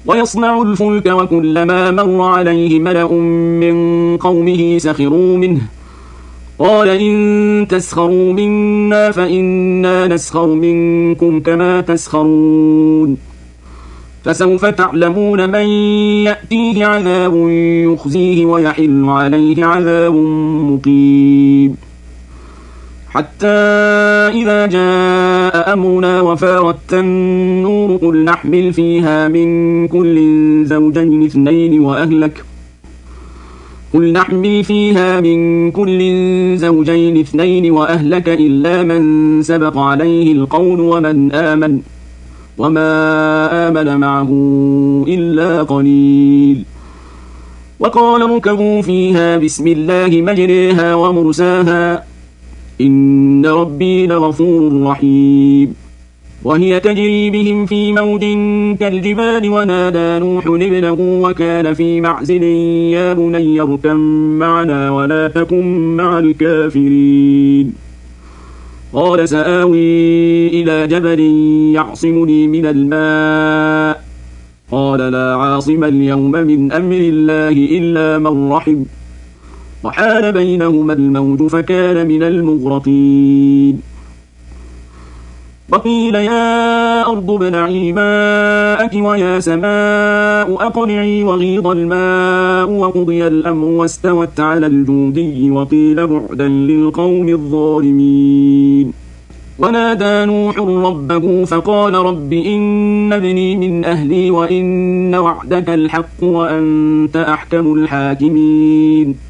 ويصنع الفلك وكلما مر عليه ملأ من قومه سخروا منه قال إن تسخروا منا فإنا نسخر منكم كما تسخرون فسوف تعلمون من يأتيه عذاب يخزيه ويحل عليه عذاب مقيم حتى إذا جاء أمرنا وفارت النور قل نحمل فيها من كل زوجين اثنين وأهلك إلا من سبق عليه القول وما آمن معه إلا قليل وقال اركبوا فيها بسم الله مجريها ومرساها إن ربي لغفور رحيم وهي تجري بهم في موج كالجبال ونادى نوح ابنه وكان في معزل يا بني اركب معنا ولا تكن مع الكافرين قال سآوي إلى جبل يعصمني من الماء قال لا عاصم اليوم من أمر الله إلا من رحم وحال بينهما الموج فكان من المغرقين وقيل يا أرض ابلعي ماءك ويا سماء أقلعي وغيض الماء وقضي الأمر واستوت على الجودي وقيل بعدا للقوم الظالمين ونادى نوح ربه فقال رب إن ابني من أهلي وإن وعدك الحق وأنت أحكم الحاكمين